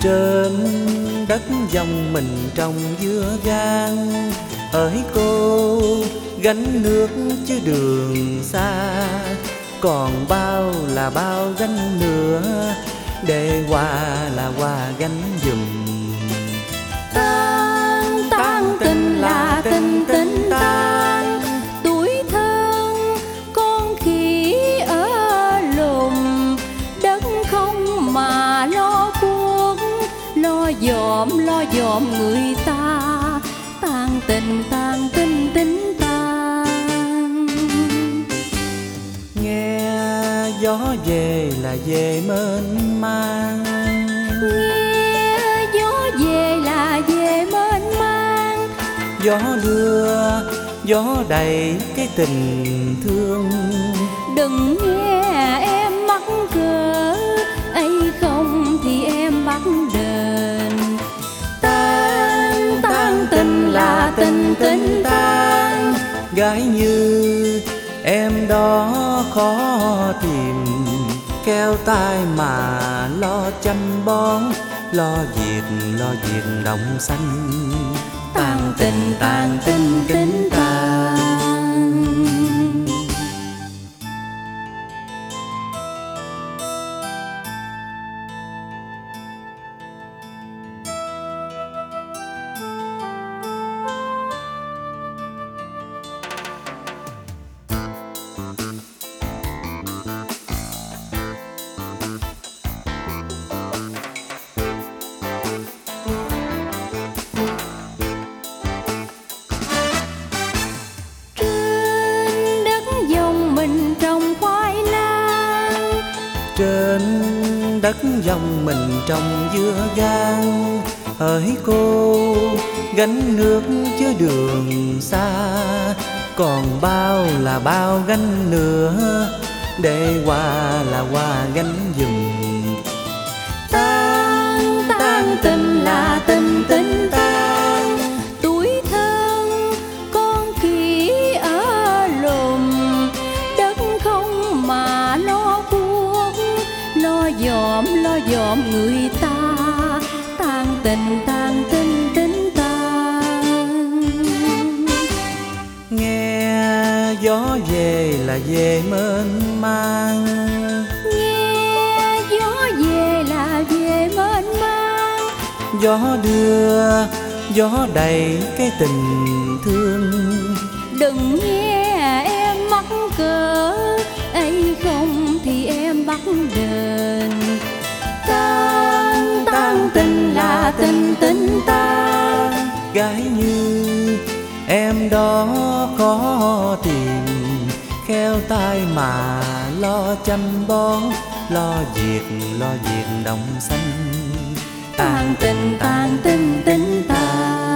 Trên đất dòng mình trồng dưa gang, hỡi cô gánh nước chứ đường xa, còn bao là bao gánh nữa, để qua là qua gánh giùm. Tan tan tình là tình tình tan, tuổi thân con khỉ ở lùm, đất không mà lo buông, lo dòm người ta. Tan tình tình tan. Nghe gió về là về mênh mang, Nghe gió về là về mênh mang, gió đưa gió đầy cái tình thương. đừng nghe em mắc cỡ, ấy không thì em bắt đền. Tan tình là tình tình tan, Gái như em đó khó tìm, keo tay mà lo chăm bón, lo việc đồng xanh. tan tình tình tan. Trên đất dòng mình trồng dưa gang, hỡi cô gánh nước chứ đường xa, còn bao là bao gánh nữa, để qua là qua gánh giùm. Tan tình là tình tình tan, tuổi thân con khỉ ở lùm, đất không mà lo buông, lo dòm người ta. Tan tình tình tan. Nghe gió về là về mênh mang, Nghe gió về là về mênh mang, gió đưa gió đầy cái tình thương. đừng nghe em mắc cỡ, ấy không thì em bắt đền. Tan tình là tình tình tan, Gái như em đó khó tìm, khéo tay mà lo chăm bón, lo việc đồng xanh. tan tình tình tan.